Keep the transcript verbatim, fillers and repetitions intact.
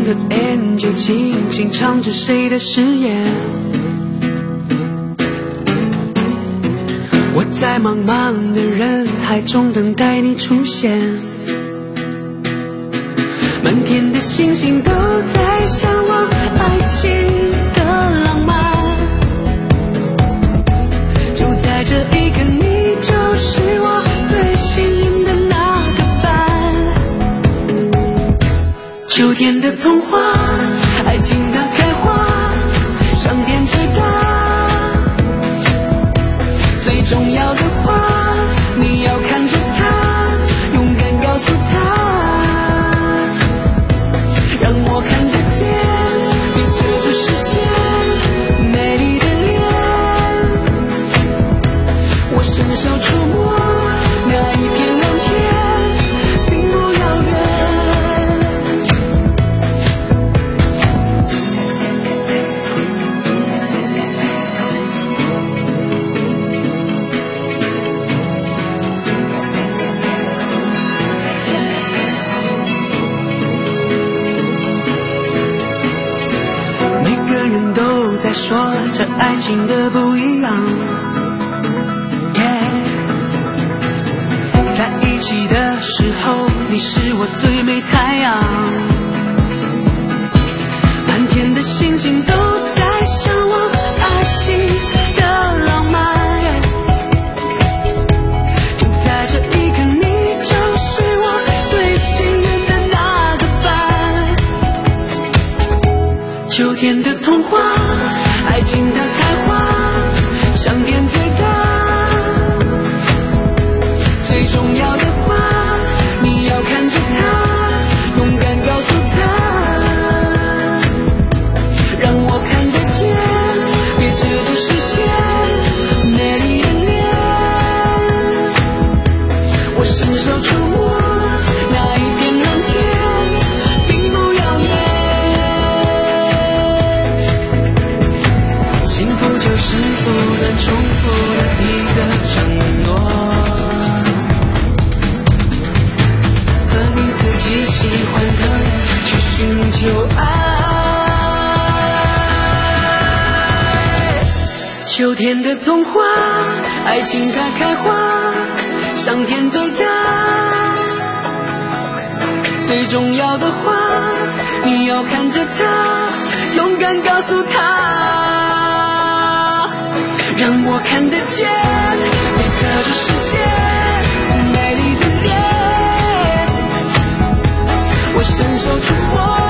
的 N 就静静唱着谁的誓言。我在茫茫的人海中等待你出现，满天的星星都在向往爱情的浪漫。就在这一刻，你就是我最幸运的那个伴。秋天的童话，爱情的开花，上天最大，最重要的话你要看着它，勇敢告诉它，让我看得见，别遮住视线，美丽的脸，我伸手触摸那一片蓝天，并不遥远。在说着爱情的不一样， yeah， 在一起的时候你是我最美太阳，满天的星星都在向往爱情的浪漫， yeah， 就在这一刻，你就是我最幸运的那个伴。秋天的童话，爱情的开花，上天最大，最重要的话你要看着它，勇敢告诉它，让我看得见，别遮住视线，美丽的脸，我伸手触摸那一片蓝天，并不遥远。幸福就是不断重复的一个承诺，和你自己喜欢的人去寻求爱。秋天的童话，爱情它开花，上天最大，最重要的话你要看着它，勇敢告诉它，让我看得见，别遮住视线，美丽的脸，我伸手触摸